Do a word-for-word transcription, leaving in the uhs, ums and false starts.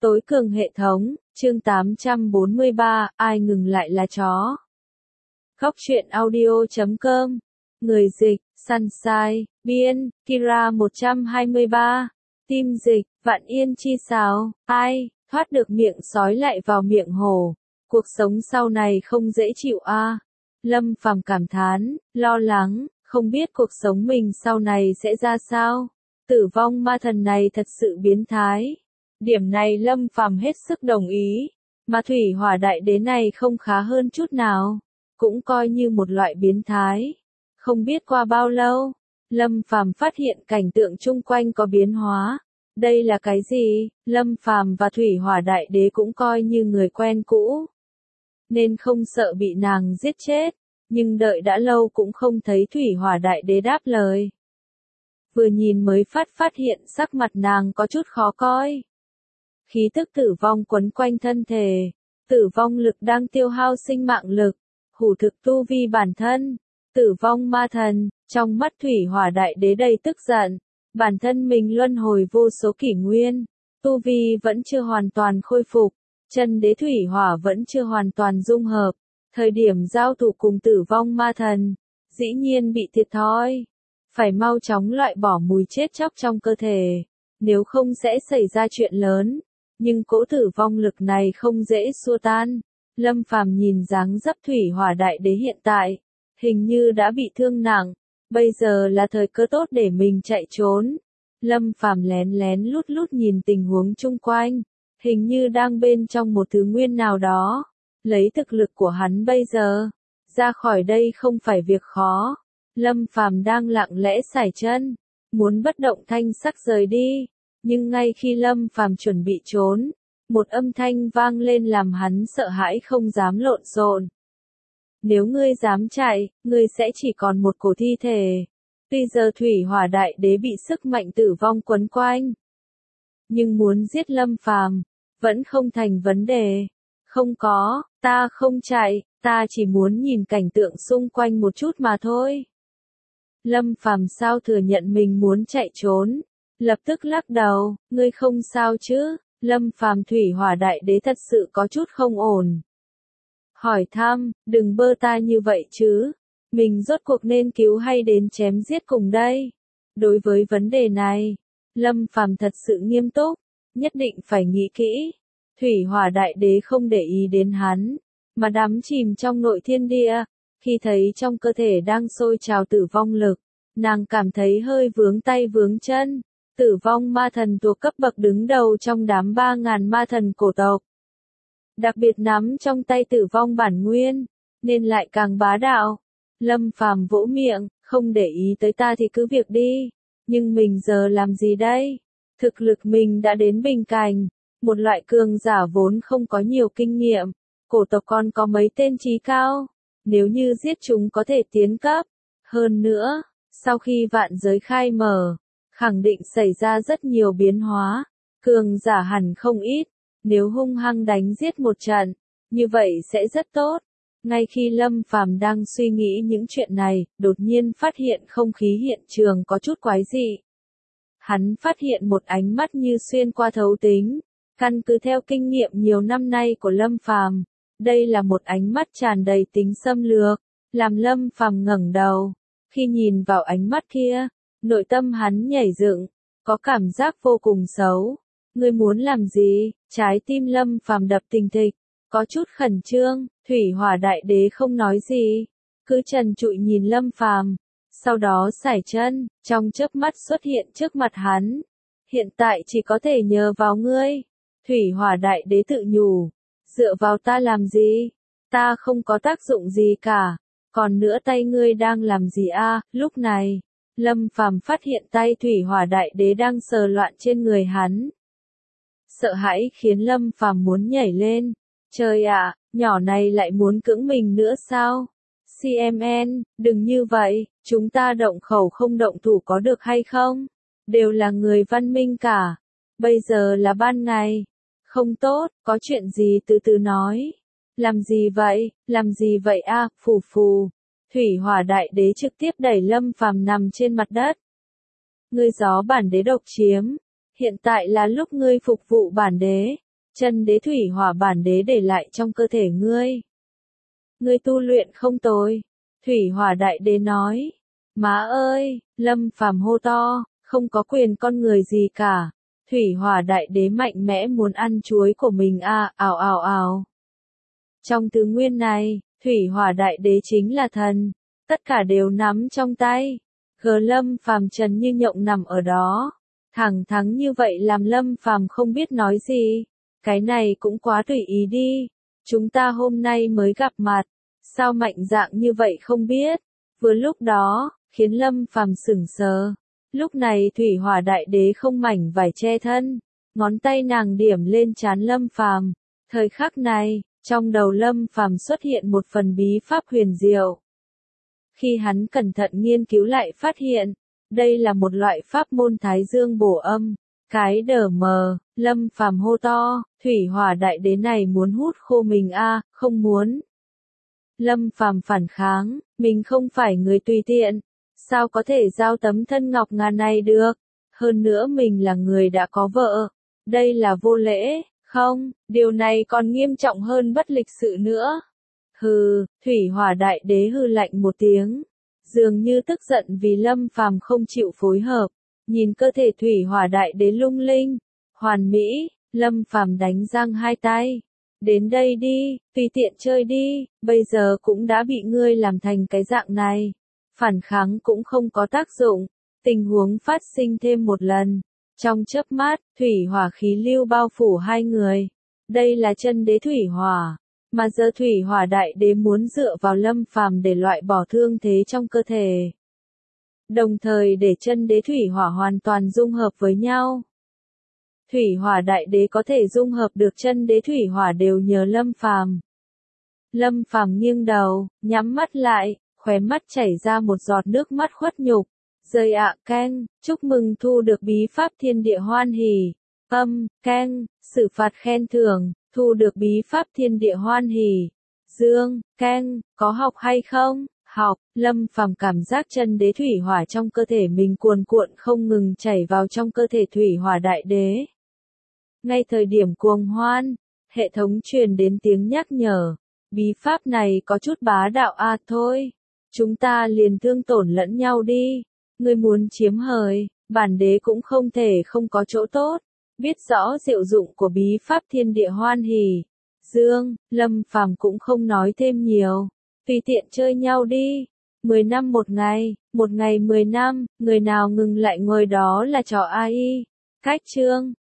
Tối cường hệ thống, chương tám trăm bốn mươi ba, ai ngừng lại là chó. Góc truyện audio chấm com. Người dịch, Sunshine, biên, Kira một trăm hai mươi ba. Tim dịch, Vạn Yên chi sáo, ai, thoát được miệng sói lại vào miệng hổ. Cuộc sống sau này không dễ chịu a. À. Lâm Phàm cảm thán, lo lắng, không biết cuộc sống mình sau này sẽ ra sao. Tử vong ma thần này thật sự biến thái. Điểm này Lâm Phàm hết sức đồng ý, mà thủy hỏa đại đế này không khá hơn chút nào, cũng coi như một loại biến thái. Không biết qua bao lâu, Lâm Phàm phát hiện cảnh tượng chung quanh có biến hóa. Đây là cái gì? Lâm Phàm và thủy hỏa đại đế cũng coi như người quen cũ, nên không sợ bị nàng giết chết, nhưng đợi đã lâu cũng không thấy thủy hỏa đại đế đáp lời. Vừa nhìn mới phát phát hiện sắc mặt nàng có chút khó coi. Khí tức tử vong quấn quanh thân thể, tử vong lực đang tiêu hao sinh mạng lực, hủ thực tu vi bản thân, tử vong ma thần, trong mắt thủy hỏa đại đế đầy tức giận, bản thân mình luân hồi vô số kỷ nguyên, tu vi vẫn chưa hoàn toàn khôi phục, chân đế thủy hỏa vẫn chưa hoàn toàn dung hợp, thời điểm giao thủ cùng tử vong ma thần, dĩ nhiên bị thiệt thòi, phải mau chóng loại bỏ mùi chết chóc trong cơ thể, nếu không sẽ xảy ra chuyện lớn. Nhưng cỗ tử vong lực này không dễ xua tan. Lâm Phàm nhìn dáng dấp thủy hỏa đại đế hiện tại, hình như đã bị thương nặng, bây giờ là thời cơ tốt để mình chạy trốn. Lâm Phàm lén lén lút lút nhìn tình huống chung quanh, hình như đang bên trong một thứ nguyên nào đó. Lấy thực lực của hắn bây giờ, ra khỏi đây không phải việc khó. Lâm Phàm đang lặng lẽ sải chân, muốn bất động thanh sắc rời đi. Nhưng ngay khi Lâm Phàm chuẩn bị trốn, một âm thanh vang lên làm hắn sợ hãi không dám lộn xộn. Nếu ngươi dám chạy, ngươi sẽ chỉ còn một cổ thi thể. Tuy giờ thủy hỏa đại đế bị sức mạnh tử vong quấn quanh, nhưng muốn giết Lâm Phàm vẫn không thành vấn đề. Không có, ta không chạy, ta chỉ muốn nhìn cảnh tượng xung quanh một chút mà thôi. Lâm Phàm sao thừa nhận mình muốn chạy trốn. Lập tức lắc đầu, ngươi không sao chứ? Lâm Phàm thủy hỏa đại đế thật sự có chút không ổn. Hỏi thăm, đừng bơ ta như vậy chứ. Mình rốt cuộc nên cứu hay đến chém giết cùng đây? Đối với vấn đề này, Lâm Phàm thật sự nghiêm túc, nhất định phải nghĩ kỹ. Thủy hỏa đại đế không để ý đến hắn, mà đắm chìm trong nội thiên địa. Khi thấy trong cơ thể đang sôi trào tử vong lực, nàng cảm thấy hơi vướng tay vướng chân. Tử vong ma thần thuộc cấp bậc đứng đầu trong đám ba ngàn ma thần cổ tộc. Đặc biệt nắm trong tay tử vong bản nguyên, nên lại càng bá đạo. Lâm Phàm vỗ miệng, không để ý tới ta thì cứ việc đi. Nhưng mình giờ làm gì đây? Thực lực mình đã đến bình cảnh. Một loại cường giả vốn không có nhiều kinh nghiệm. Cổ tộc còn có mấy tên trí cao. Nếu như giết chúng có thể tiến cấp. Hơn nữa, sau khi vạn giới khai mở, khẳng định xảy ra rất nhiều biến hóa, cường giả hẳn không ít, nếu hung hăng đánh giết một trận, như vậy sẽ rất tốt. Ngay khi Lâm Phàm đang suy nghĩ những chuyện này, đột nhiên phát hiện không khí hiện trường có chút quái dị. Hắn phát hiện một ánh mắt như xuyên qua thấu tính, căn cứ theo kinh nghiệm nhiều năm nay của Lâm Phàm, đây là một ánh mắt tràn đầy tính xâm lược, làm Lâm Phàm ngẩng đầu. Khi nhìn vào ánh mắt kia, nội tâm hắn nhảy dựng, có cảm giác vô cùng xấu. Ngươi muốn làm gì? Trái tim Lâm Phàm đập thình thịch, có chút khẩn trương. Thủy hỏa đại đế không nói gì, cứ trần trụi nhìn Lâm Phàm, sau đó sải chân, trong chớp mắt xuất hiện trước mặt hắn. Hiện tại chỉ có thể nhờ vào ngươi. Thủy hỏa đại đế tự nhủ, dựa vào ta làm gì? Ta không có tác dụng gì cả. Còn nữa tay ngươi đang làm gì a? À? Lúc này, Lâm Phàm phát hiện tay thủy hỏa đại đế đang sờ loạn trên người hắn. Sợ hãi khiến Lâm Phàm muốn nhảy lên. Trời ạ, nhỏ này lại muốn cưỡng mình nữa sao? xê em en, đừng như vậy, chúng ta động khẩu không động thủ có được hay không? Đều là người văn minh cả. Bây giờ là ban ngày. Không tốt, có chuyện gì từ từ nói. Làm gì vậy, làm gì vậy a? À? Phù phù. Thủy hỏa đại đế trực tiếp đẩy Lâm Phàm nằm trên mặt đất. Ngươi gió bản đế độc chiếm, hiện tại là lúc ngươi phục vụ bản đế. chân đế thủy hỏa bản đế để lại trong cơ thể ngươi. Ngươi tu luyện không tồi. Thủy hỏa đại đế nói. Má ơi, Lâm Phàm hô to, không có quyền con người gì cả. Thủy hỏa đại đế mạnh mẽ muốn ăn chuối của mình a, ào ào ào. Trong tứ nguyên này, thủy hỏa đại đế chính là thần, tất cả đều nắm trong tay. Gờ Lâm Phàm trần như nhộng nằm ở đó, thẳng thắn như vậy làm Lâm Phàm không biết nói gì. Cái này cũng quá tùy ý đi, chúng ta hôm nay mới gặp mặt, sao mạnh dạn như vậy không biết. Vừa lúc đó, khiến Lâm Phàm sững sờ. Lúc này thủy hỏa đại đế không mảnh vải che thân, ngón tay nàng điểm lên trán Lâm Phàm. Thời khắc này, trong đầu Lâm Phàm xuất hiện một phần bí pháp huyền diệu. Khi hắn cẩn thận nghiên cứu lại phát hiện, đây là một loại pháp môn thái dương bổ âm. Cái đờ mờ, Lâm Phàm hô to, thủy hỏa đại đế này muốn hút khô mình a, không muốn. Lâm Phàm phản kháng, mình không phải người tùy tiện, sao có thể giao tấm thân ngọc ngà này được, hơn nữa mình là người đã có vợ, đây là vô lễ, không, điều này còn nghiêm trọng hơn bất lịch sự nữa. Hừ, thủy hỏa đại đế hừ lạnh một tiếng, dường như tức giận vì Lâm Phàm không chịu phối hợp, nhìn cơ thể thủy hỏa đại đế lung linh, hoàn mỹ, Lâm Phàm đánh răng hai tay. Đến đây đi, tùy tiện chơi đi, bây giờ cũng đã bị ngươi làm thành cái dạng này. Phản kháng cũng không có tác dụng, tình huống phát sinh thêm một lần. Trong chớp mắt, thủy hỏa khí lưu bao phủ hai người. Đây là chân đế thủy hỏa, mà giờ thủy hỏa đại đế muốn dựa vào Lâm Phàm để loại bỏ thương thế trong cơ thể. Đồng thời để chân đế thủy hỏa hoàn toàn dung hợp với nhau. Thủy hỏa đại đế có thể dung hợp được chân đế thủy hỏa đều nhờ Lâm Phàm. Lâm Phàm nghiêng đầu, nhắm mắt lại, khóe mắt chảy ra một giọt nước mắt khuất nhục. Rơi ạ, keng, chúc mừng thu được bí pháp thiên địa hoan hỉ. Âm, keng, xử phạt khen thưởng, thu được bí pháp thiên địa hoan hỉ. Dương, keng, có học hay không? Học. Lâm Phàm cảm giác chân đế thủy hỏa trong cơ thể mình cuồn cuộn không ngừng chảy vào trong cơ thể thủy hỏa đại đế. Ngay thời điểm cuồng hoan, hệ thống truyền đến tiếng nhắc nhở, bí pháp này có chút bá đạo a, thôi, chúng ta liền thương tổn lẫn nhau đi, ngươi muốn chiếm hời, bản đế cũng không thể không có chỗ tốt, biết rõ diệu dụng của bí pháp thiên địa hoan hỉ. Dương, Lâm Phàm cũng không nói thêm nhiều, tùy tiện chơi nhau đi, mười năm một ngày, một ngày mười năm, người nào ngừng lại ngồi đó là trò a i. Cách chương